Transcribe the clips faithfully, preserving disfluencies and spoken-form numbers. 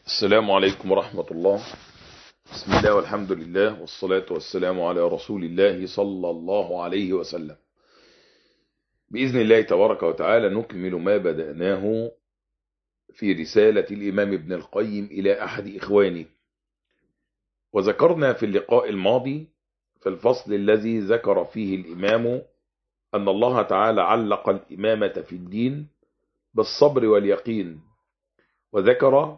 السلام عليكم ورحمة الله. بسم الله والحمد لله والصلاة والسلام على رسول الله صلى الله عليه وسلم. بإذن الله تبارك وتعالى نكمل ما بدأناه في رسالة الإمام ابن القيم إلى أحد إخوانه. وذكرنا في اللقاء الماضي في الفصل الذي ذكر فيه الإمام أن الله تعالى علق الإمامة في الدين بالصبر واليقين، وذكر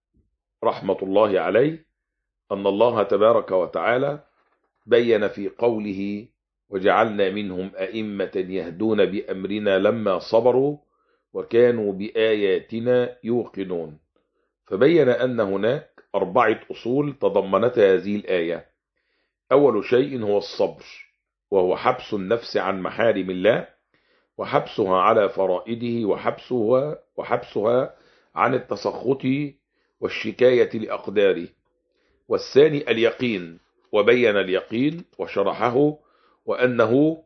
رحمة الله عليه أن الله تبارك وتعالى بين في قوله: وجعلنا منهم أئمة يهدون بأمرنا لما صبروا وكانوا بآياتنا يوقنون. فبين أن هناك أربعة أصول تضمنتها هذه الآية. أول شيء هو الصبر، وهو حبس النفس عن محارم الله وحبسها على فرائده وحبسها, وحبسها عن التسخط والشكاية لأقداره. والثاني اليقين، وبين اليقين وشرحه وأنه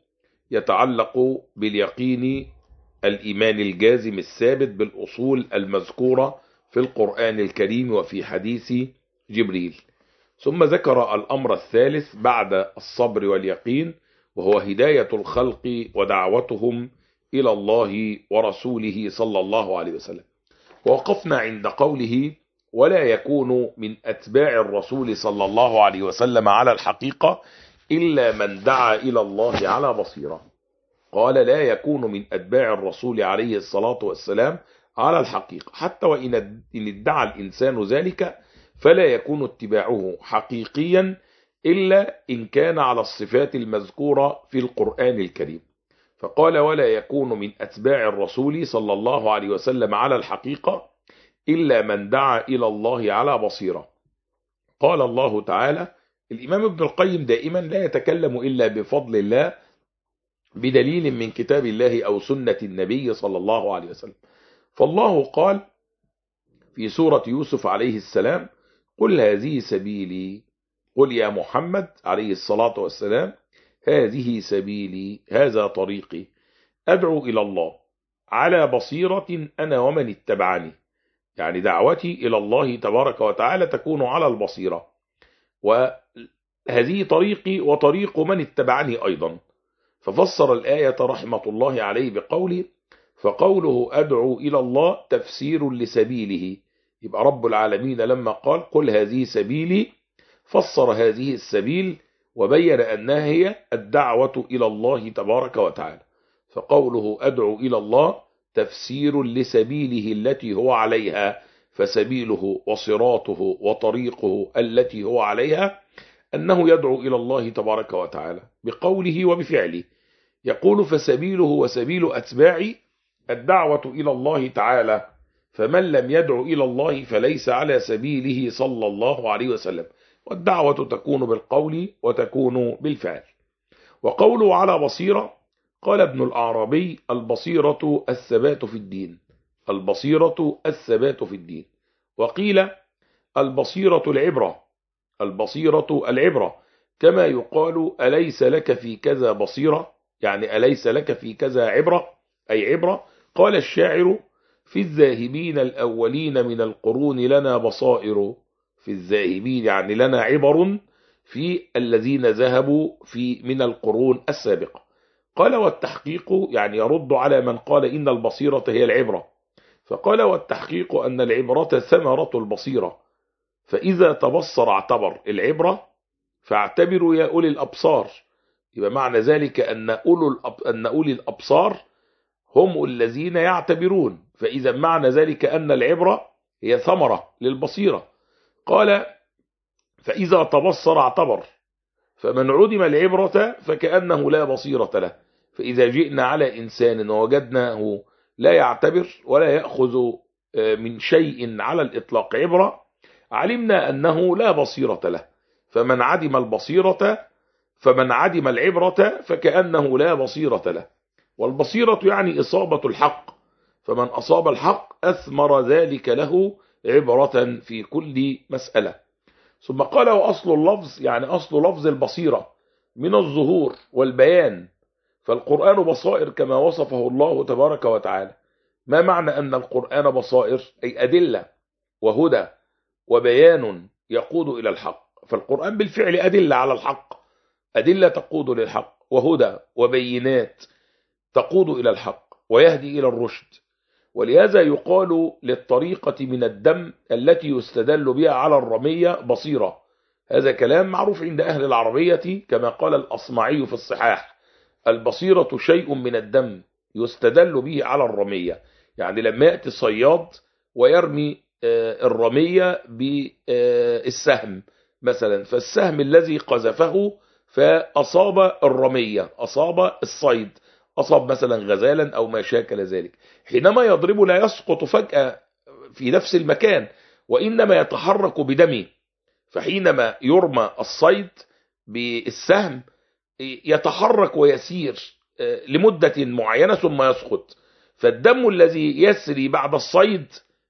يتعلق باليقين الإيمان الجازم الثابت بالأصول المذكورة في القرآن الكريم وفي حديث جبريل. ثم ذكر الأمر الثالث بعد الصبر واليقين، وهو هداية الخلق ودعوتهم إلى الله ورسوله صلى الله عليه وسلم. ووقفنا عند قوله: ولا يكون من أتباع الرسول صلى الله عليه وسلم على الحقيقة إلا من دعا إلى الله على بصيرة. قال: لا يكون من أتباع الرسول عليه الصلاة والسلام على الحقيقة، حتى وإن ادعى الإنسان ذلك فلا يكون اتباعه حقيقيا إلا إن كان على الصفات المذكورة في القرآن الكريم. فقال: ولا يكون من أتباع الرسول صلى الله عليه وسلم على الحقيقة إلا من دعا إلى الله على بصيرة. قال الله تعالى: الإمام ابن القيم دائما لا يتكلم إلا بفضل الله بدليل من كتاب الله أو سنة النبي صلى الله عليه وسلم. فالله قال في سورة يوسف عليه السلام: قل هذه سبيلي، قل يا محمد عليه الصلاة والسلام: هذه سبيلي، هذا طريقي، أدعو إلى الله على بصيرة أنا ومن اتبعني. يعني دعوتي إلى الله تبارك وتعالى تكون على البصيرة، وهذه طريقي وطريق من اتبعني أيضا. ففسر الآية رحمة الله عليه بقوله: فقوله أدعو إلى الله تفسير لسبيله. يبقى رب العالمين لما قال قل هذه سبيلي فسر هذه السبيل وبين أنها هي الدعوة إلى الله تبارك وتعالى. فقوله أدعو إلى الله تفسير لسبيله التي هو عليها، فسبيله وصراطه وطريقه التي هو عليها أنه يدعو إلى الله تبارك وتعالى بقوله وبفعله. يقول: فسبيله وسبيل أتباعي الدعوة إلى الله تعالى، فمن لم يدعو إلى الله فليس على سبيله صلى الله عليه وسلم. والدعوة تكون بالقول وتكون بالفعل. وقوله على بصيرة، قال ابن الأعرابي: البصيرة الثبات في الدين، البصيرة الثبات في الدين. وقيل: البصيرة العبرة، البصيرة العبرة، كما يقال: أليس لك في كذا بصيرة، يعني أليس لك في كذا عبرة، أي عبرة. قال الشاعر: في الذاهبين الأولين من القرون لنا بصائر، في الذاهبين يعني لنا عبر في الذين ذهبوا في من القرون السابقة. قال: والتحقيق يعني يرد على من قال إن البصيرة هي العبرة. فقال: والتحقيق أن العبرة ثمرة البصيرة، فإذا تبصر اعتبر العبرة فاعتبروا يا أولي الأبصار. يبقى معنى ذلك أن أولو أن أولي الأبصار هم الذين يعتبرون، فإذا معنى ذلك أن العبرة هي ثمرة للبصيرة. قال: فإذا تبصر اعتبر، فمن عدم العبرة فكأنه لا بصيرة له. فإذا جئنا على إنسان ووجدناه لا يعتبر ولا يأخذ من شيء على الإطلاق عبرة، علمنا أنه لا بصيرة له. فمن عدم البصيرة فمن عدم العبرة فكأنه لا بصيرة له. والبصيرة يعني إصابة الحق، فمن أصاب الحق أثمر ذلك له عبرة في كل مسألة. ثم قال: وأصل اللفظ يعني أصل لفظ البصيرة من الظهور والبيان، فالقرآن بصائر كما وصفه الله تبارك وتعالى. ما معنى أن القرآن بصائر؟ أي أدلة وهدى وبيان يقود إلى الحق. فالقرآن بالفعل أدلة على الحق، أدلة تقود للحق، وهدى وبينات تقود إلى الحق ويهدي إلى الرشد. ولهذا يقال للطريقة من الدم التي يستدل بها على الرمية بصيرة. هذا كلام معروف عند أهل العربية، كما قال الأصمعي في الصحاح: البصيرة شيء من الدم يستدل به على الرمية. يعني لما يأتي صياد ويرمي الرمية بالسهم مثلا، فالسهم الذي قذفه فأصاب الرمية، أصاب الصيد، أصاب مثلا غزالا أو ما شاكل ذلك، حينما يضربه لا يسقط فجأة في نفس المكان، وإنما يتحرك بدمه. فحينما يرمى الصيد بالسهم يتحرك ويسير لمدة معينة ثم يسقط. فالدم الذي يسري بعد الصيد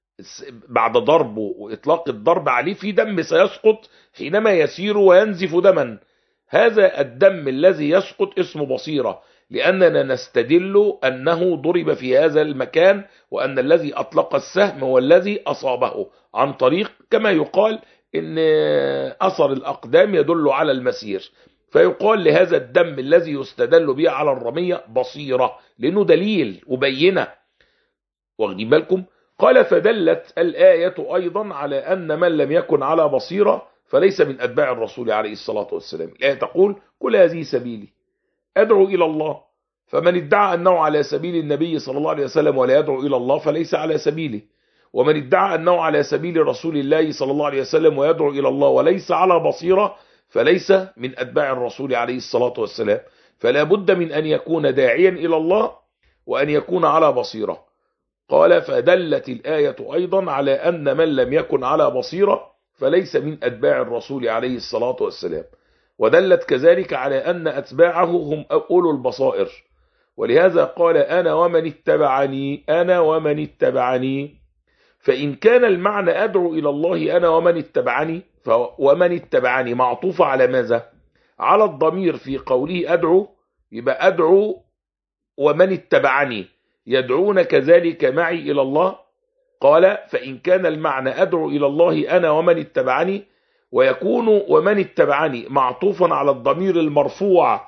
بعد ضربه وإطلاق الضرب عليه في دم سيسقط حينما يسير وينزف دما. هذا الدم الذي يسقط اسمه بصيرة، لأننا نستدل أنه ضرب في هذا المكان، وأن الذي أطلق السهم هو الذي أصابه، عن طريق كما يقال إن أثر الأقدام يدل على المسير. فيقال لهذا الدم الذي يستدل به على الرمية بصيرة، لأنه دليل وبينة. واخدين بالكم؟ قال: فدلت الآية أيضا على أن من لم يكن على بصيرة فليس من أتباع الرسول عليه الصلاة والسلام. الآية تقول: كل هذه سبيلي أدعو إلى الله، فمن ادعى أنه على سبيل النبي صلى الله عليه وسلم ولا يدعو إلى الله فليس على سبيله، ومن ادعى أنه على سبيل رسول الله صلى الله عليه وسلم ويدعو إلى الله وليس على بصيرة فليس من أتباع الرسول عليه الصلاة والسلام. فلا بد من أن يكون داعيا إلى الله وأن يكون على بصيرة. قال: فدلت الآية أيضا على أن من لم يكن على بصيرة فليس من أتباع الرسول عليه الصلاة والسلام. ودلت كذلك على أن أتباعه هم أولو البصائر. ولهذا قال: أنا ومن اتبعني، أنا ومن اتبعني. فإن كان المعنى أدعو إلى الله أنا ومن اتبعني، ومن اتبعني معطوف على ماذا؟ على الضمير في قوله أدعو، يبقى أدعو ومن اتبعني يدعون كذلك معي إلى الله. قال: فإن كان المعنى أدعو إلى الله أنا ومن اتبعني، ويكون ومن اتبعني معطوفا على الضمير المرفوع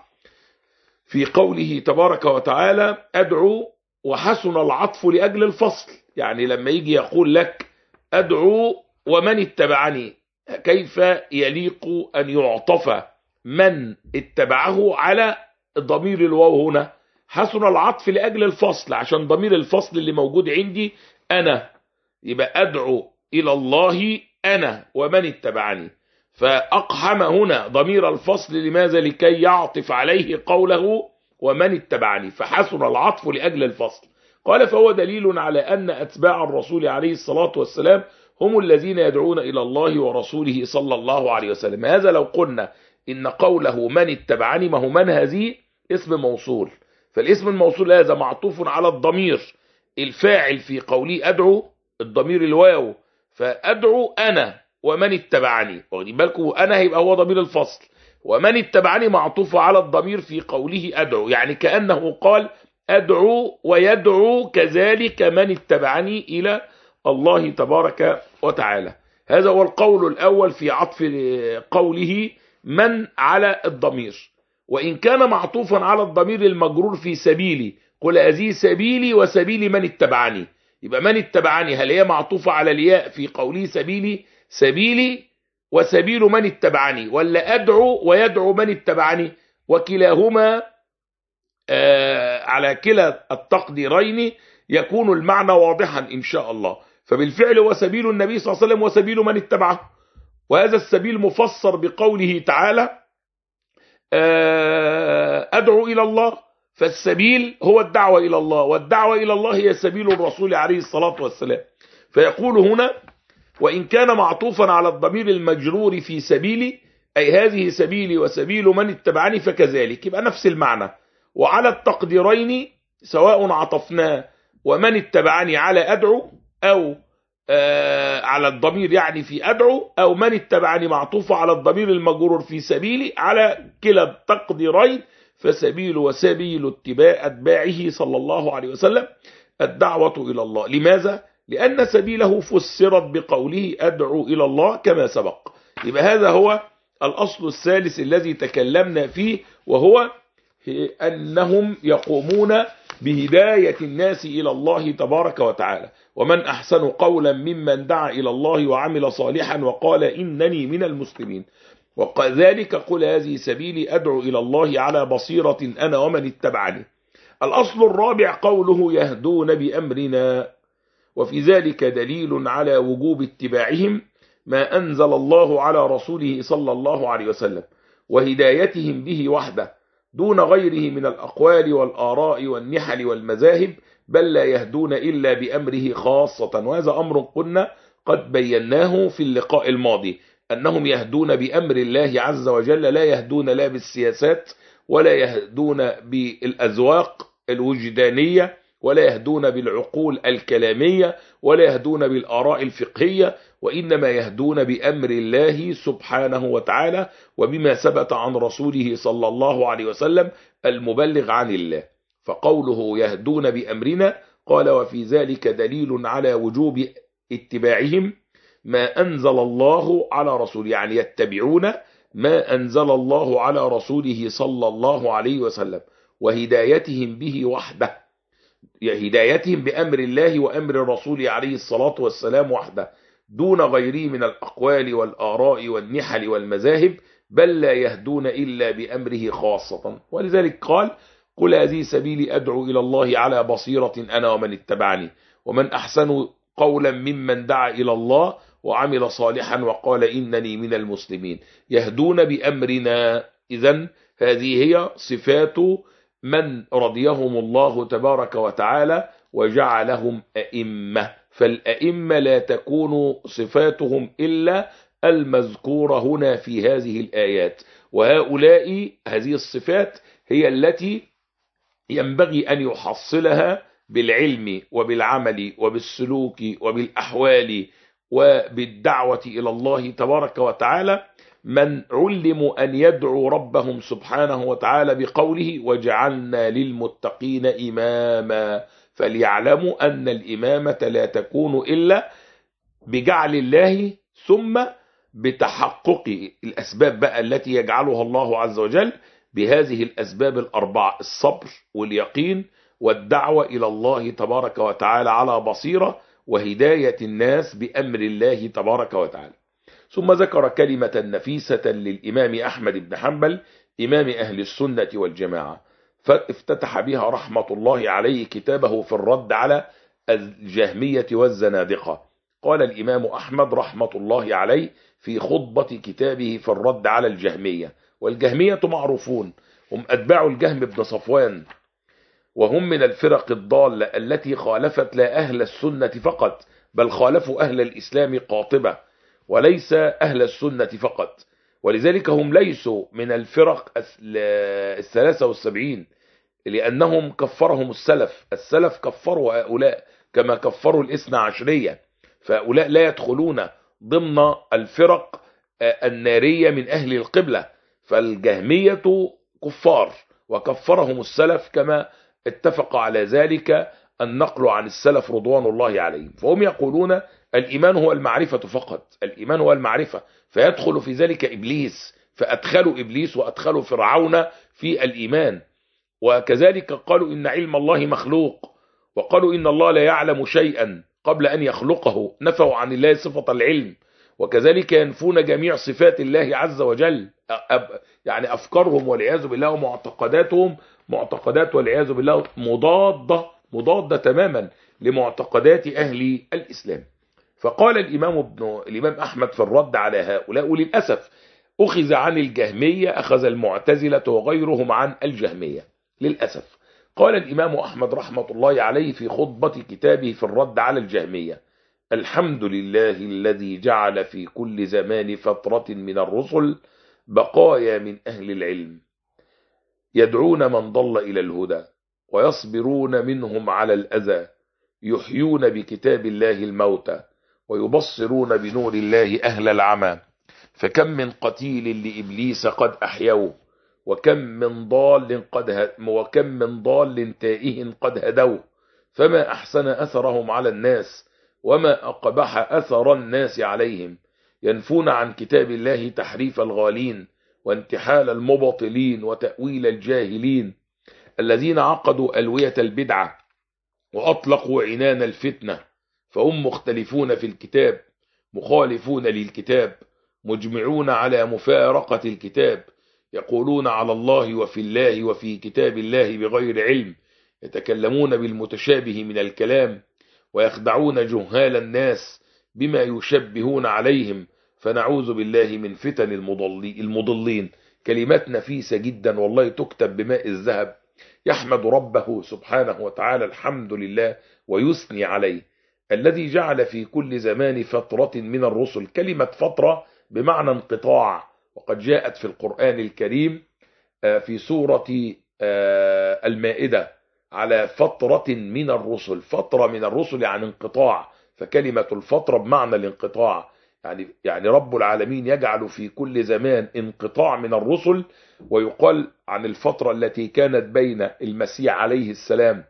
في قوله تبارك وتعالى أدعو، وحسن العطف لأجل الفصل. يعني لما يجي يقول لك أدعو ومن اتبعني، كيف يليق أن يعطف من اتبعه على ضمير الواو هنا؟ حسن العطف لأجل الفصل، عشان ضمير الفصل اللي موجود عندي أنا، يبقى أدعو إلى الله أنا ومن اتبعني. فأقحم هنا ضمير الفصل، لماذا؟ لكي يعطف عليه قوله ومن اتبعني، فحسن العطف لأجل الفصل. قال: فهو دليل على أن أتباع الرسول عليه الصلاة والسلام هم الذين يدعون إلى الله ورسوله صلى الله عليه وسلم. هذا لو قلنا إن قوله من اتبعني، ما هو من هذه اسم موصول، فالاسم الموصول هذا معطوف على الضمير الفاعل في قولي أدعو، الضمير الواو، فأدعو أنا ومن اتبعني. واخدين بالكم؟ أنا هيبقى هو ضمير الفصل، ومن اتبعني معطوف على الضمير في قوله أدعو، يعني كأنه قال أدعو ويدعو كذلك من اتبعني إلى الله تبارك وتعالى. هذا هو القول الأول في عطف قوله من على الضمير. وإن كان معطوفا على الضمير المجرور في سبيلي، قل هذه سبيلي وسبيل من اتبعني، يبقى من اتبعني هل هي معطوفة على الياء في قوله سبيلي، سبيلي وسبيل من اتبعني، ولا أدعو ويدعو من اتبعني؟ وكلاهما آه على كلا التقديرين يكون المعنى واضحا إن شاء الله. فبالفعل هو سبيل النبي صلى الله عليه وسلم وسبيل من اتبعه، وهذا السبيل مفسر بقوله تعالى آه أدعو إلى الله، فالسبيل هو الدعوة إلى الله، والدعوة إلى الله هي سبيل الرسول عليه الصلاة والسلام. فيقول هنا: وإن كان معطوفا على الضمير المجرور في سبيلي، أي هذه سبيلي وسبيل من اتبعني، فكذلك يبقى نفس المعنى. وعلى التقديرين سواء عطفنا ومن اتبعني على أدعو، أو آه على الضمير يعني في أدعو، أو من اتبعني معطوف على الضمير المجرور في سبيلي، على كلا التقديرين فسبيل وسبيل اتباع أتباعه صلى الله عليه وسلم الدعوة إلى الله. لماذا؟ لأن سبيله فسرت بقوله أدعو إلى الله كما سبق. يبقى هذا هو الأصل الثالث الذي تكلمنا فيه، وهو أنهم يقومون بهداية الناس إلى الله تبارك وتعالى. ومن أحسن قولا ممن دعا إلى الله وعمل صالحا وقال إنني من المسلمين. وكذلك قل هذه سبيلي أدعو إلى الله على بصيرة أنا ومن اتبعني. الأصل الرابع قوله يهدون بأمرنا، وفي ذلك دليل على وجوب اتباعهم ما أنزل الله على رسوله صلى الله عليه وسلم، وهدايتهم به وحده دون غيره من الأقوال والآراء والنحل والمذاهب، بل لا يهدون إلا بأمره خاصة. وهذا أمر قلنا قد بيناه في اللقاء الماضي، أنهم يهدون بأمر الله عز وجل، لا يهدون لا بالسياسات، ولا يهدون بالأذواق الوجدانية، ولا يهدون بالعقول الكلامية، ولا يهدون بالآراء الفقهية، وإنما يهدون بأمر الله سبحانه وتعالى وبما ثبت عن رسوله صلى الله عليه وسلم المبلغ عن الله. فقوله يهدون بأمرنا قال وفي ذلك دليل على وجوب اتباعهم ما أنزل الله على رسوله، يعني يتبعون ما أنزل الله على رسوله صلى الله عليه وسلم، وهدايتهم به وحده، هدايتهم بأمر الله وأمر الرسول عليه الصلاة والسلام وحده دون غيره من الأقوال والآراء والنحل والمذاهب، بل لا يهدون إلا بأمره خاصة. ولذلك قال قل هذه سبيلي أدعو إلى الله على بصيرة أنا ومن اتبعني، ومن أحسن قولا ممن دعا إلى الله وعمل صالحا وقال إنني من المسلمين. يهدون بأمرنا، إذن هذه هي صفات من رضيهم الله تبارك وتعالى وجعلهم أئمة. فالأئمة لا تكون صفاتهم إلا المذكورة هنا في هذه الآيات، وهؤلاء هذه الصفات هي التي ينبغي أن يحصلها بالعلم وبالعمل وبالسلوك وبالأحوال وبالدعوة إلى الله تبارك وتعالى من علموا أن يدعوا ربهم سبحانه وتعالى بقوله وجعلنا للمتقين إماما. فليعلموا أن الإمامة لا تكون إلا بجعل الله ثم بتحقق الأسباب بقى التي يجعلها الله عز وجل بهذه الأسباب الأربعة: الصبر واليقين والدعوة إلى الله تبارك وتعالى على بصيرة وهداية الناس بأمر الله تبارك وتعالى. ثم ذكر كلمة نفيسة للإمام أحمد بن حنبل إمام أهل السنة والجماعة، فافتتح بها رحمة الله عليه كتابه في الرد على الجهمية والزنادقة. قال الإمام أحمد رحمة الله عليه في خطبة كتابه في الرد على الجهمية، والجهمية معروفون هم أتباع الجهم بن صفوان، وهم من الفرق الضالة التي خالفت لا أهل السنة فقط، بل خالفوا أهل الإسلام قاطبة وليس أهل السنة فقط. ولذلك هم ليسوا من الفرق الثلاثة والسبعين، لأنهم كفرهم السلف. السلف كفروا هؤلاء كما كفروا الاثنى عشرية، فهؤلاء لا يدخلون ضمن الفرق النارية من أهل القبلة. فالجهمية كفار وكفرهم السلف كما اتفق على ذلك النقل عن السلف رضوان الله عليهم. فهم يقولون الإيمان هو المعرفة فقط، الإيمان هو المعرفة، فيدخل في ذلك إبليس، فأدخلوا إبليس وأدخلوا فرعون في الإيمان. وكذلك قالوا إن علم الله مخلوق، وقالوا إن الله لا يعلم شيئا قبل أن يخلقه، نفوا عن الله صفة العلم. وكذلك ينفون جميع صفات الله عز وجل، يعني أفكارهم والعياذ بالله ومعتقداتهم معتقدات والعياذ بالله مضادة مضادة تماما لمعتقدات أهل الإسلام. فقال الإمام ابن الإمام أحمد في الرد على هؤلاء، وللأسف أخذ عن الجهمية أخذ المعتزلة وغيرهم عن الجهمية للأسف. قال الإمام أحمد رحمة الله عليه في خطبة كتابه في الرد على الجهمية: الحمد لله الذي جعل في كل زمان فترة من الرسل بقايا من أهل العلم يدعون من ضل إلى الهدى ويصبرون منهم على الأذى، يحيون بكتاب الله الموتى ويبصرون بنور الله أهل العمى. فكم من قتيل لإبليس قد أحيوه، وكم من ضال قد ه... وكم من ضال تائه قد هدوه، فما أحسن أثرهم على الناس وما أقبح أثر الناس عليهم، ينفون عن كتاب الله تحريف الغالين وانتحال المبطلين وتأويل الجاهلين، الذين عقدوا ألوية البدعة وأطلقوا عنان الفتنة، فهم مختلفون في الكتاب، مخالفون للكتاب، مجمعون على مفارقة الكتاب، يقولون على الله وفي الله وفي كتاب الله بغير علم، يتكلمون بالمتشابه من الكلام، ويخدعون جهال الناس بما يشبهون عليهم، فنعوذ بالله من فتن المضلين. كلمات نفيسة جدا والله، تكتب بماء الذهب. يحمد ربه سبحانه وتعالى الحمد لله ويثني عليه، الذي جعل في كل زمان فترة من الرسل. كلمة فترة بمعنى انقطاع، وقد جاءت في القرآن الكريم في سورة المائدة على فترة من الرسل. فترة من الرسل يعني انقطاع، فكلمة الفترة بمعنى الانقطاع، يعني يعني رب العالمين يجعل في كل زمان انقطاع من الرسل. ويقال عن الفترة التي كانت بين المسيح عليه السلام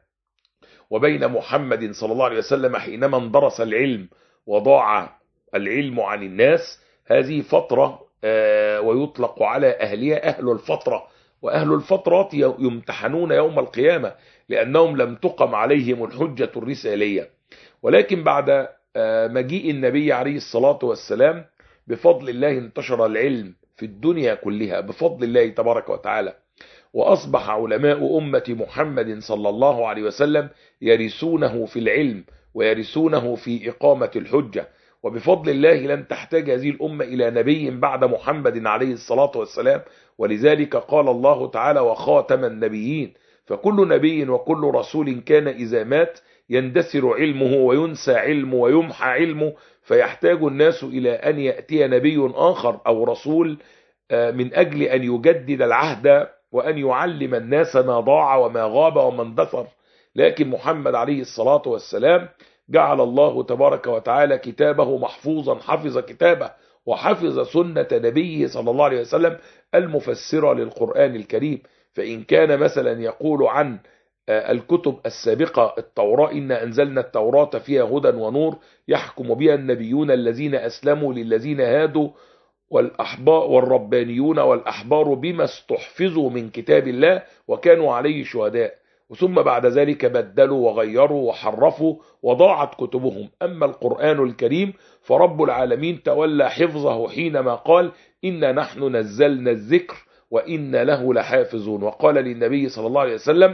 وبين محمد صلى الله عليه وسلم حينما اندرس العلم وضاع العلم عن الناس، هذه فترة ويطلق على أهلها أهل الفترة. وأهل الفترات يمتحنون يوم القيامة لأنهم لم تقم عليهم الحجة الرسالية. ولكن بعد مجيء النبي عليه الصلاة والسلام بفضل الله انتشر العلم في الدنيا كلها بفضل الله تبارك وتعالى، وأصبح علماء أمة محمد صلى الله عليه وسلم يرثونه في العلم ويرثونه في إقامة الحجة. وبفضل الله لن تحتاج هذه الأمة إلى نبي بعد محمد عليه الصلاة والسلام، ولذلك قال الله تعالى وخاتم النبيين. فكل نبي وكل رسول كان إذا مات يندثر علمه وينسى علمه ويمحى علمه، فيحتاج الناس إلى أن يأتي نبي آخر أو رسول من أجل أن يجدد العهد وأن يعلم الناس ما ضاع وما غاب وما اندثر. لكن محمد عليه الصلاة والسلام جعل الله تبارك وتعالى كتابه محفوظا، حفظ كتابه وحفظ سنة نبيه صلى الله عليه وسلم المفسرة للقرآن الكريم. فإن كان مثلا يقول عن الكتب السابقة التوراة إن أنزلنا التوراة فيها هدى ونور يحكم بها النبيون الذين أسلموا للذين هادوا والأحبار والربانيون والأحبار بما استحفظوا من كتاب الله وكانوا عليه شهداء، ثم بعد ذلك بدلوا وغيروا وحرفوا وضاعت كتبهم. أما القرآن الكريم فرب العالمين تولى حفظه حينما قال إنا نحن نزلنا الذكر وإن له لحافظون، وقال للنبي صلى الله عليه وسلم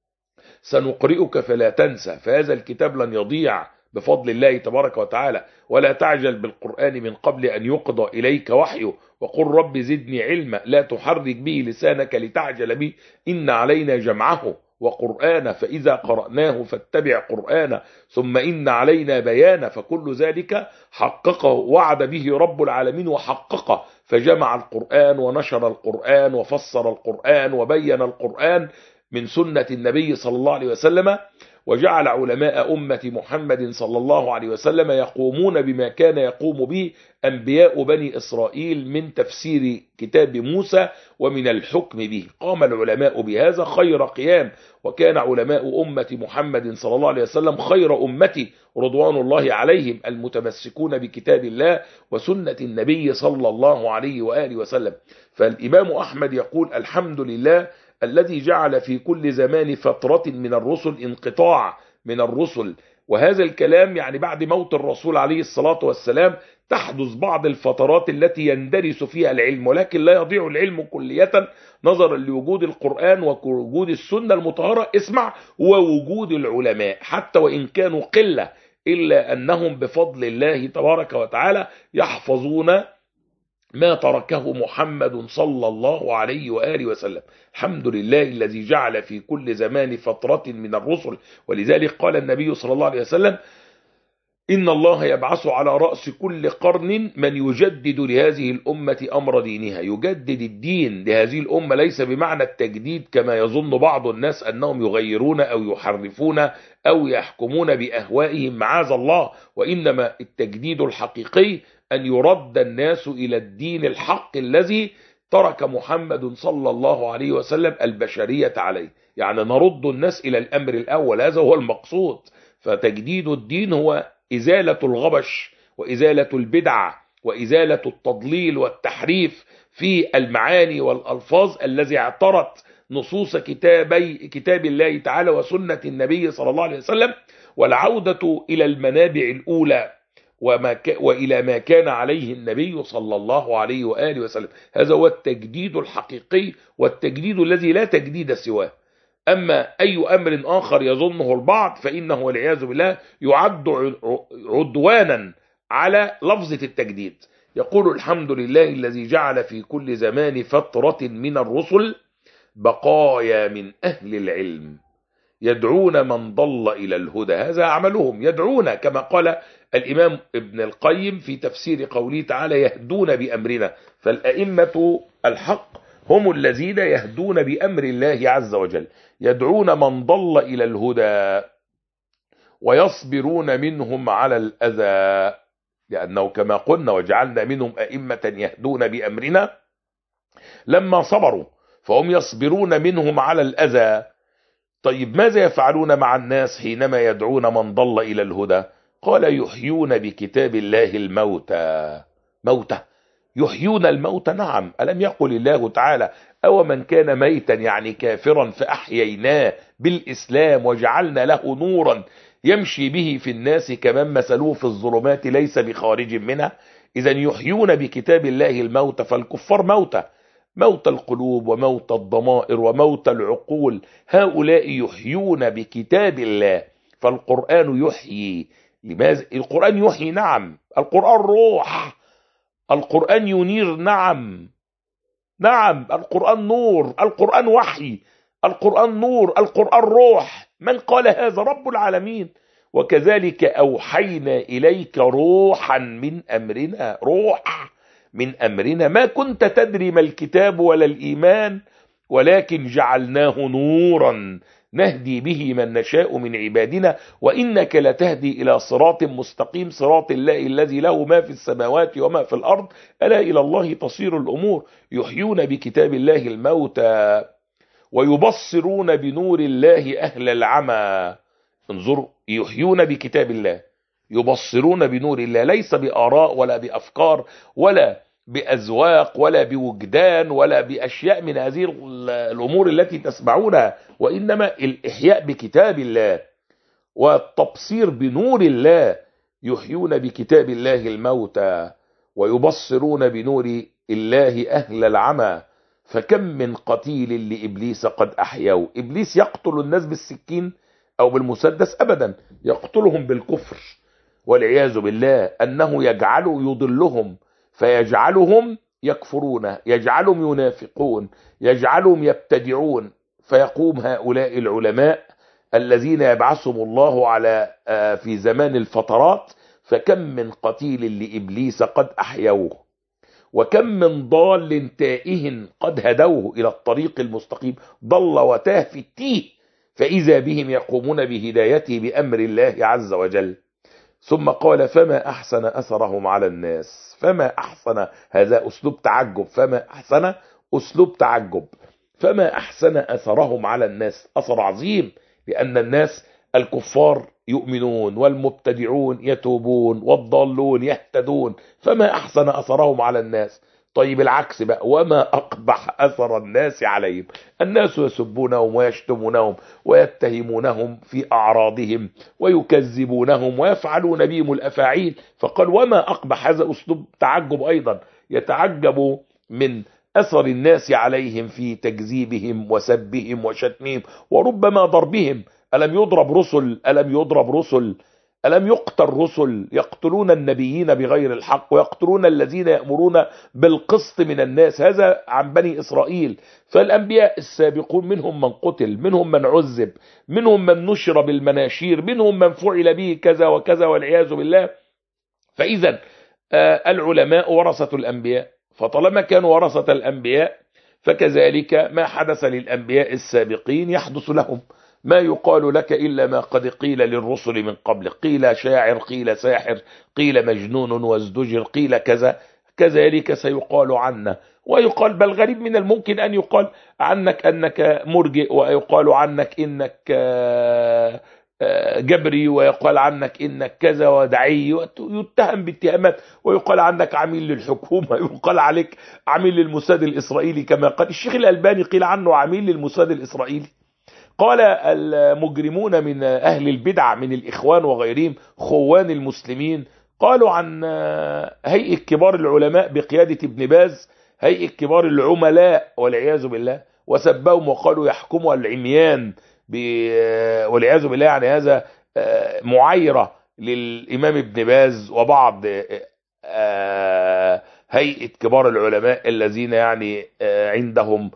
سنقرئك فلا تنسى. فهذا الكتاب لن يضيع بفضل الله تبارك وتعالى. ولا تعجل بالقرآن من قبل أن يقضى إليك وحيه وقل رب زدني علما لا تحرك به لسانك لتعجل به إن علينا جمعه وقرآنه فإذا قرأناه فاتبع قرآنه ثم إن علينا بيانه. فكل ذلك حققه وعد به رب العالمين وحققه، فجمع القرآن ونشر القرآن وفسر القرآن وبين القرآن من سنة النبي صلى الله عليه وسلم. وجعل علماء أمة محمد صلى الله عليه وسلم يقومون بما كان يقوم به أنبياء بني إسرائيل من تفسير كتاب موسى ومن الحكم به. قام العلماء بهذا خير قيام، وكان علماء أمة محمد صلى الله عليه وسلم خير أمتي رضوان الله عليهم المتمسكون بكتاب الله وسنة النبي صلى الله عليه وآله وسلم. فالإمام أحمد يقول الحمد لله الذي جعل في كل زمان فترة من الرسل انقطاع من الرسل. وهذا الكلام يعني بعد موت الرسول عليه الصلاة والسلام تحدث بعض الفترات التي يندرس فيها العلم، ولكن لا يضيع العلم كلية نظرا لوجود القرآن ووجود السنة المطهرة اسمع ووجود العلماء حتى وإن كانوا قلة، إلا أنهم بفضل الله تبارك وتعالى يحفظون ما تركه محمد صلى الله عليه وآله وسلم. الحمد لله الذي جعل في كل زمان فترة من الرسل. ولذلك قال النبي صلى الله عليه وسلم إن الله يبعث على رأس كل قرن من يجدد لهذه الأمة أمر دينها. يجدد الدين لهذه الأمة ليس بمعنى التجديد كما يظن بعض الناس أنهم يغيرون أو يحرفون أو يحكمون بأهوائهم معاذ الله، وإنما التجديد الحقيقي أن يرد الناس إلى الدين الحق الذي ترك محمد صلى الله عليه وسلم البشرية عليه، يعني نرد الناس إلى الأمر الأول، هذا هو المقصود. فتجديد الدين هو إزالة الغبش وإزالة البدع وإزالة التضليل والتحريف في المعاني والألفاظ الذي اعترت نصوص كتابي كتاب الله تعالى وسنة النبي صلى الله عليه وسلم، والعودة إلى المنابع الأولى وما ك... وإلى ما كان عليه النبي صلى الله عليه وآله وسلم. هذا هو التجديد الحقيقي والتجديد الذي لا تجديد سواه. أما أي أمر آخر يظنه البعض فإنه والعياذ بالله يعد عدوانا على لفظة التجديد. يقول الحمد لله الذي جعل في كل زمان فترة من الرسل بقايا من أهل العلم يدعون من ضل إلى الهدى. هذا عملهم، يدعون كما قال الإمام ابن القيم في تفسير قوله تعالى يهدون بأمرنا. فالأئمة الحق هم الذين يهدون بأمر الله عز وجل، يدعون من ضل إلى الهدى ويصبرون منهم على الأذى، لأنه كما قلنا وجعلنا منهم أئمة يهدون بأمرنا لما صبروا، فهم يصبرون منهم على الأذى. طيب ماذا يفعلون مع الناس حينما يدعون من ضل إلى الهدى؟ قال يحيون بكتاب الله الموتى. موتى يحيون الموتى، نعم. ألم يقل الله تعالى أو من كان ميتا يعني كافرا فأحييناه بالإسلام وجعلنا له نورا يمشي به في الناس كمن مثلوه في الظلمات ليس بخارج منها. إذا يحيون بكتاب الله الموتى، فالكفار موتى، موت القلوب وموت الضمائر وموت العقول، هؤلاء يحيون بكتاب الله. فالقرآن يحيي. لماذا؟ القرآن يحيي، نعم. القرآن روح، القرآن ينير، نعم نعم. القرآن نور، القرآن وحي، القرآن نور، القرآن روح. من قال هذا؟ رب العالمين. وكذلك أوحينا إليك روحا من أمرنا، روح من أمرنا، ما كنت تدري ما الكتاب ولا الإيمان ولكن جعلناه نورا نهدي به من نشاء من عبادنا وإنك لتهدي إلى صراط مستقيم، صراط الله الذي له ما في السماوات وما في الأرض، ألا إلى الله تصير الأمور. يحيون بكتاب الله الموتى ويبصرون بنور الله أهل العمى. انظروا، يحيون بكتاب الله، يبصرون بنور الله، ليس بآراء ولا بأفكار ولا بأذواق ولا بوجدان ولا بأشياء من هذه الأمور التي تسمعونها، وإنما الإحياء بكتاب الله والتبصير بنور الله. يحيون بكتاب الله الموتى ويبصرون بنور الله أهل العمى. فكم من قتيل لإبليس قد أحيوا. إبليس يقتل الناس بالسكين أو بالمسدس؟ أبدا، يقتلهم بالكفر والعياذ بالله، أنه يجعل يضلهم فيجعلهم يكفرون، يجعلهم ينافقون، يجعلهم يبتدعون. فيقوم هؤلاء العلماء الذين يبعثهم الله على في زمان الفترات، فكم من قتيل لإبليس قد أحيوه وكم من ضال تائه قد هدوه إلى الطريق المستقيم. ضل وتاه في التيه، فإذا بهم يقومون بهدايته بأمر الله عز وجل. ثم قال فما أحسن أثرهم على الناس. فما أحسن، هذا أسلوب تعجب، فما أحسن أسلوب تعجب. فما أحسن أثرهم على الناس، أثر عظيم، لأن الناس الكفار يؤمنون والمبتدعون يتوبون والضالون يهتدون. فما أحسن أثرهم على الناس. طيب العكس بقى، وما أقبح أثر الناس عليهم. الناس يسبونهم ويشتمونهم ويتهمونهم في أعراضهم ويكذبونهم ويفعلون بهم الأفاعيل. فقال وما أقبح، هذا أسلوب تعجب أيضا، يتعجب من أثر الناس عليهم في تكذيبهم وسبهم وشتمهم وربما ضربهم. ألم يضرب رسل ألم يضرب رسل ألم يقتل رسل يقتلون النبيين بغير الحق ويقتلون الذين يأمرون بالقسط من الناس. هذا عن بني إسرائيل. فالأنبياء السابقون منهم من قتل، منهم من عذب، منهم من نشر بالمناشير، منهم من فعل به كذا وكذا والعياذ بالله. فإذا العلماء ورثة الأنبياء، فطالما كانوا ورثة الأنبياء فكذلك ما حدث للأنبياء السابقين يحدث لهم. ما يقال لك إلا ما قد قيل للرسل من قبل، قيل شاعر، قيل ساحر، قيل مجنون وازدجر، قيل كذا، كذلك سيقال عنا. ويقال بل غريب من الممكن أن يقال عنك أنك مرجئ، ويقال عنك إنك جبري، ويقال عنك إنك كذا ودعي، ويتهم باتهامات، ويقال عنك عميل للحكومة، ويقال عليك عميل للموساد الإسرائيلي، كما قال الشيخ الألباني قيل عنه عميل للموساد الإسرائيلي. قال المجرمون من أهل البدع من الإخوان وغيرهم خوان المسلمين قالوا عن هيئة كبار العلماء بقيادة ابن باز هيئة كبار العملاء والعياذ بالله، وسبهم وقالوا يحكموا العميان والعياذ بالله. يعني هذا معايرة للإمام ابن باز وبعض هيئة كبار العلماء الذين يعني عندهم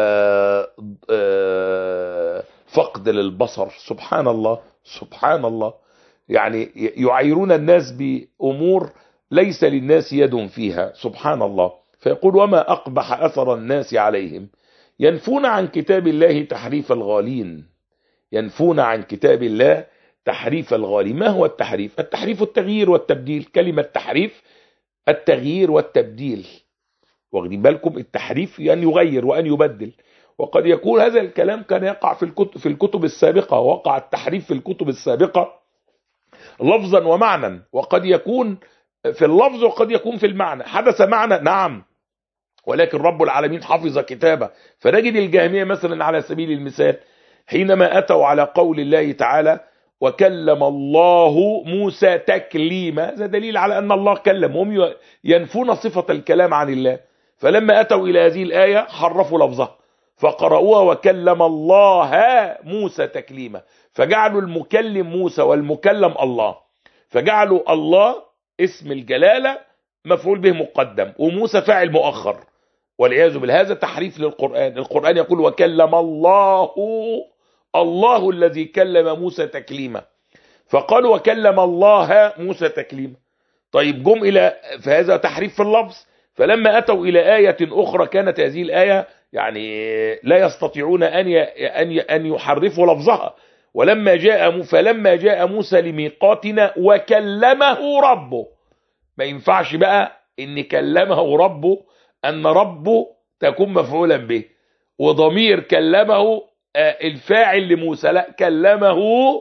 فقد للبصر. سبحان الله سبحان الله، يعني يعايرون الناس بأمور ليس للناس يد فيها. سبحان الله. فيقول وما أقبح أثر الناس عليهم، ينفون عن كتاب الله تحريف الغالين، ينفون عن كتاب الله تحريف الغالين. ما هو التحريف؟ التحريف التغيير والتبديل. كلمة تحريف التغيير والتبديل، واخدين بالكم؟ التحريف أن يغير وأن يبدل. وقد يكون هذا الكلام كان يقع في الكتب في الكتب السابقة، وقع التحريف في الكتب السابقة لفظا ومعنى، وقد يكون في اللفظ وقد يكون في المعنى. حدث معنى نعم، ولكن رب العالمين حفظ كتابه. فنجد الجهمية مثلا على سبيل المثال حينما أتوا على قول الله تعالى وكلم الله موسى تكليما، هذا دليل على أن الله كلم، هم ينفون صفة الكلام عن الله. فلما أتوا إلى هذه الآية حرفوا لفظها فقرأوها وكلم الله موسى تكليما، فجعلوا المكلم موسى والمكلم الله، فجعلوا الله اسم الجلالة مفعول به مقدم وموسى فاعل مؤخر، والعياذ بالله. هذا تحريف للقرآن. القرآن يقول وكلم الله، الله الذي كلم موسى تكليما، فقالوا وكلم الله موسى تكليما. طيب جم إلى فهذا تحريف في اللفظ. فلما أتوا إلى آية أخرى كانت هذه الآية يعني لا يستطيعون أن أن أن يحرفوا لفظها. ولما جاء فلما جاء موسى لميقاتنا وكلمه ربه، ما ينفعش بقى إن كلمه ربه أن ربه تكون مفعولا به وضمير كلمه الفاعل لموسى، لا، كلمه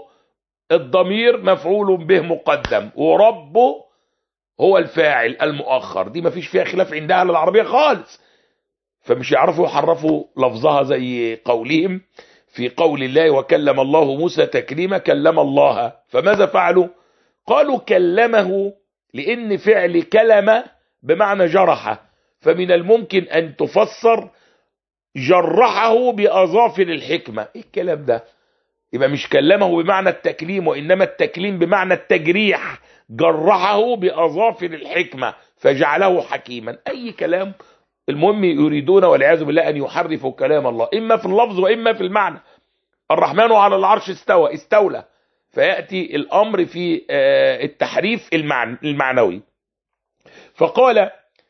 الضمير مفعول به مقدم وربه هو الفاعل المؤخر. دي ما فيش فيها خلاف عند أهل العربية خالص. فمش يعرفوا يحرفوا لفظها زي قولهم في قول الله وكلم الله موسى تكليما، كلم الله. فماذا فعلوا؟ قالوا كلمه لأن فعل كلمة بمعنى جرح، فمن الممكن أن تفسر جرحه بأظافر الحكمة. إيه الكلام ده؟ يبقى مش كلمه بمعنى التكليم، وإنما التكليم بمعنى التجريح، جرحه بأظافر الحكمة فجعله حكيما. أي كلام. المهم يريدون والعياذ بالله أن يحرفوا كلام الله إما في اللفظ وإما في المعنى. الرحمن على العرش استوى، استولى، فيأتي الأمر في التحريف المعنوي. فقال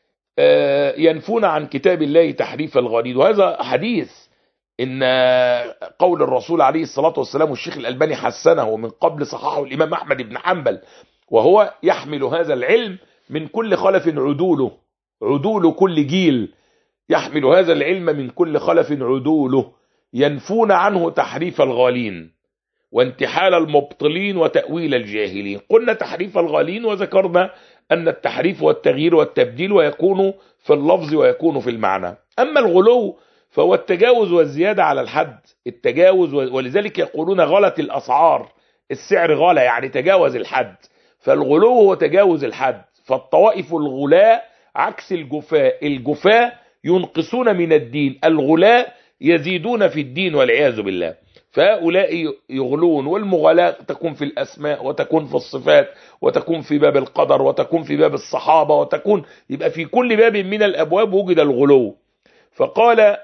ينفون عن كتاب الله تحريف الغالين. وهذا حديث إن قول الرسول عليه الصلاة والسلام، والشيخ الألباني حسنه من قبل صححه الإمام أحمد بن حنبل، وهو يحمل هذا العلم من كل خلف عدوله، عدول كل جيل يحمل هذا العلم من كل خلف عدوله، ينفون عنه تحريف الغالين وانتحال المبطلين وتأويل الجاهلين. قلنا تحريف الغالين وذكرنا أن التحريف والتغيير والتبديل ويكون في اللفظ ويكون في المعنى. أما الغلو فهو التجاوز والزيادة على الحد، التجاوز، ولذلك يقولون غلت الأسعار، السعر غلا يعني تجاوز الحد. فالغلو هو تجاوز الحد. فالطوائف الغلاء عكس الجفاء، الجفاء ينقصون من الدين، الغلاء يزيدون في الدين والعياذ بالله. فهؤلاء يغلون، والمغالاة تكون في الأسماء وتكون في الصفات وتكون في باب القدر وتكون في باب الصحابة وتكون، يبقى في كل باب من الأبواب وجد الغلو. فقال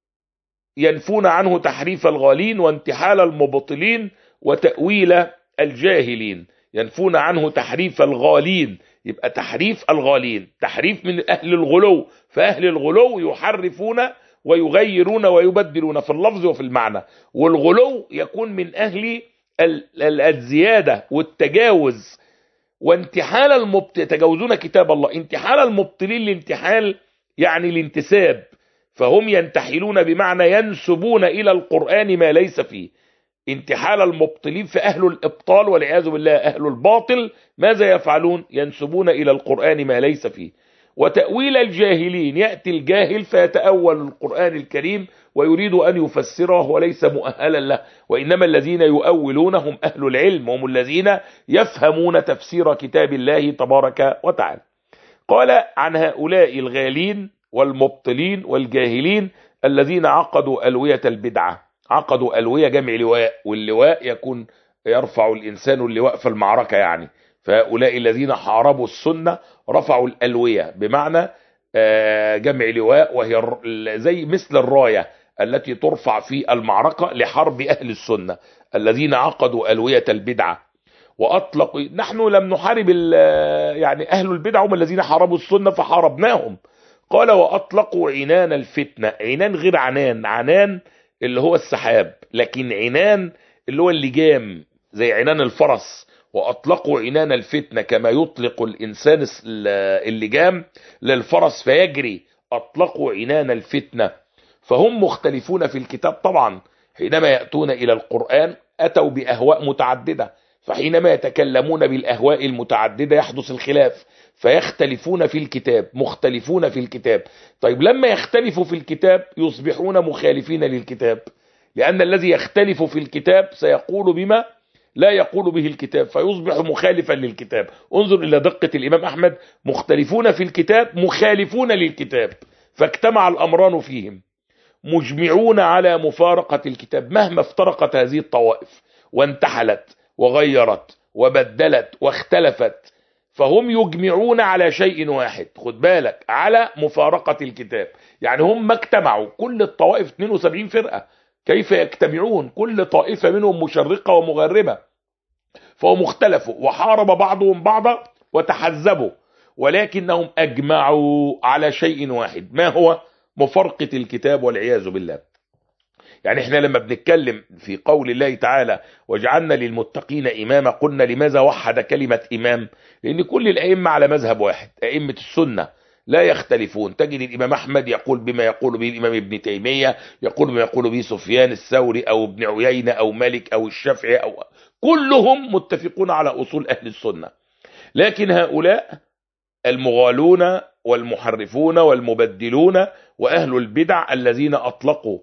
ينفون عنه تحريف الغالين وانتحال المبطلين وتأويل الجاهلين. ينفون عنه تحريف الغالين، يبقى تحريف الغالين تحريف من أهل الغلو، فأهل الغلو يحرفون ويغيرون ويبدلون في اللفظ وفي المعنى. والغلو يكون من أهل الزيادة والتجاوز. وانتحال المبطل، تجاوزون كتاب الله، انتحال المبطلين، الانتحال يعني الانتساب، فهم ينتحلون بمعنى ينسبون إلى القرآن ما ليس فيه. انتحال المبطلين فأهل الإبطال والعياذ بالله أهل الباطل ماذا يفعلون؟ ينسبون إلى القرآن ما ليس فيه. وتأويل الجاهلين، يأتي الجاهل فيتأول القرآن الكريم ويريد أن يفسره وليس مؤهلا له، وإنما الذين يؤولون هم أهل العلم، هم الذين يفهمون تفسير كتاب الله تبارك وتعالى. قال عن هؤلاء الغالين والمبطلين والجاهلين الذين عقدوا ألوية البدعة. عقدوا ألوية جمع لواء، واللواء يكون يرفع الإنسان اللواء في المعركة يعني. فهؤلاء الذين حاربوا السنة رفعوا الألوية، بمعنى جمع لواء، وهي زي مثل الراية التي ترفع في المعركة لحرب أهل السنة الذين عقدوا ألوية البدعة وأطلقوا. نحن لم نحارب يعني أهل البدع، هم الذين حاربوا السنة فحاربناهم. قال وأطلقوا عنان الفتنة. عنان غير عنان، عنان اللي هو السحاب، لكن عنان اللي هو اللجام زي عنان الفرس. وأطلقوا عنان الفتنة كما يطلق الإنسان اللجام للفرس فيجري، أطلقوا عنان الفتنة. فهم مختلفون في الكتاب طبعا. حينما يأتون إلى القرآن أتوا بأهواء متعددة، فحينما يتكلمون بالأهواء المتعددة يحدث الخلاف، فيختلفون في الكتاب، مختلفون في الكتاب. طيب لما يختلفوا في الكتاب يصبحون مخالفين للكتاب، لأن الذي يختلف في الكتاب سيقول بما لا يقول به الكتاب فيصبح مخالفا للكتاب. انظر إلى دقة الإمام أحمد، مختلفون في الكتاب مخالفون للكتاب، فاجتمع الأمران فيهم، مجمعون على مفارقة الكتاب مهما افترقت هذه الطوائف وانتحلت وغيرت وبدلت واختلفت، فهم يجمعون على شيء واحد. خد بالك، على مفارقة الكتاب، يعني هم ما اجتمعوا. كل الطوائف اثنين وسبعين فرقة، كيف يجتمعون؟ كل طائفة منهم مشرقة ومغربة، فهم اختلفوا وحارب بعضهم بعضا وتحزبوا، ولكنهم أجمعوا على شيء واحد، ما هو؟ مفارقة الكتاب والعياذ بالله. يعني احنا لما بنتكلم في قول الله تعالى وجعلنا للمتقين إماما، قلنا لماذا وحد كلمة إمام؟ لأن كل الأئمة على مذهب واحد، أئمة السنة لا يختلفون. تجد الإمام أحمد يقول بما يقول به الإمام ابن تيمية، يقول بما يقول به سفيان الثوري أو ابن عيينة أو مالك أو الشافعي، أو كلهم متفقون على أصول أهل السنة. لكن هؤلاء المغالون والمحرفون والمبدلون وأهل البدع الذين أطلقوا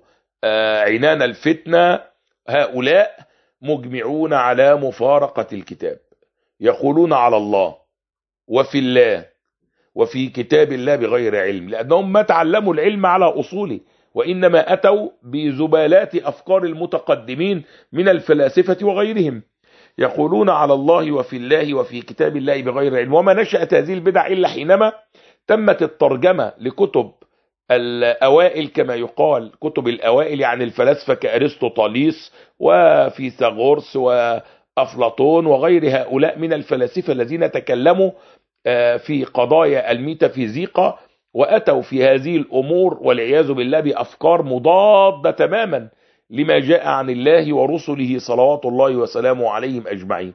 عنان الفتنة، هؤلاء مجمعون على مفارقة الكتاب، يقولون على الله وفي الله وفي كتاب الله بغير علم، لأنهم ما تعلموا العلم على أصوله، وإنما أتوا بزبالات أفكار المتقدمين من الفلاسفة وغيرهم. يقولون على الله وفي الله وفي كتاب الله بغير علم. وما نشأت هذه البدع إلا حينما تمت الترجمة لكتب الأوائل كما يقال، كتب الأوائل يعني الفلاسفة كأرسطوطاليس وفيثاغورس وأفلاطون وغير هؤلاء من الفلاسفة الذين تكلموا في قضايا الميتافيزيقا، وأتوا في هذه الأمور والعياذ بالله بأفكار مضادة تماما لما جاء عن الله ورسله صلوات الله وسلامه عليهم أجمعين.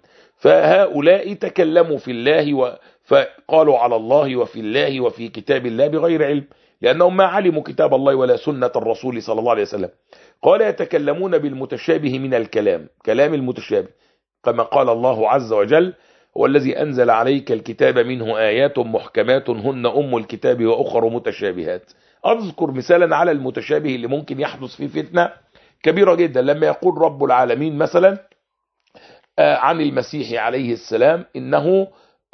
فهؤلاء تكلموا في الله فقالوا على الله وفي الله وفي كتاب الله بغير علم، لأنهم ما علموا كتاب الله ولا سنة الرسول صلى الله عليه وسلم. قال يتكلمون بالمتشابه من الكلام، كلام المتشابه، كما قال الله عز وجل هو الذي أنزل عليك الكتاب منه آيات محكمات هن أم الكتاب وأخر متشابهات. أذكر مثالا على المتشابه اللي ممكن يحدث فيه فتنة كبيرة جدا. لما يقول رب العالمين مثلا عن المسيح عليه السلام إنه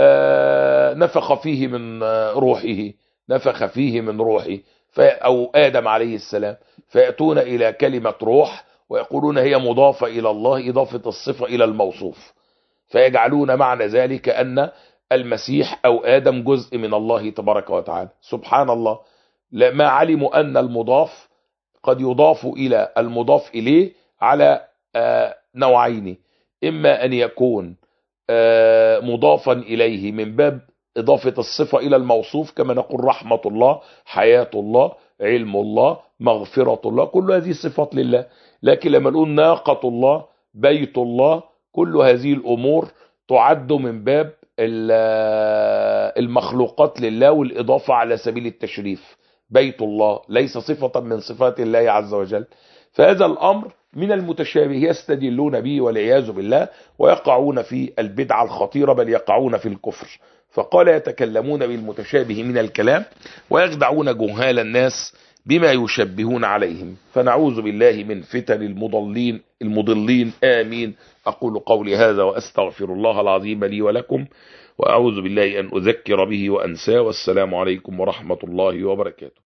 نفخ فيه من روحه، نفخ فيه من روحه، أو آدم عليه السلام، فيأتون إلى كلمة روح ويقولون هي مضافة إلى الله، إضافة الصفة إلى الموصوف، فيجعلون معنى ذلك أن المسيح أو آدم جزء من الله تبارك وتعالى. سبحان الله، ما علموا أن المضاف قد يضاف إلى المضاف إليه على نوعين، إما أن يكون مضافا إليه من باب إضافة الصفة إلى الموصوف، كما نقول رحمة الله، حياة الله، علم الله، مغفرة الله، كل هذه صفات لله. لكن لما نقول ناقة الله، بيت الله، كل هذه الأمور تعد من باب المخلوقات لله والإضافة على سبيل التشريف. بيت الله ليس صفة من صفات الله عز وجل. فهذا الأمر من المتشابه يستدلون به والعياذ بالله، ويقعون في البدعة الخطيرة، بل يقعون في الكفر. فقال يتكلمون بالمتشابه من الكلام ويخدعون جهال الناس بما يشبهون عليهم، فنعوذ بالله من فتن المضلين المضلين آمين. أقول قولي هذا وأستغفر الله العظيم لي ولكم، وأعوذ بالله أن أذكر به وأنساه، والسلام عليكم ورحمة الله وبركاته.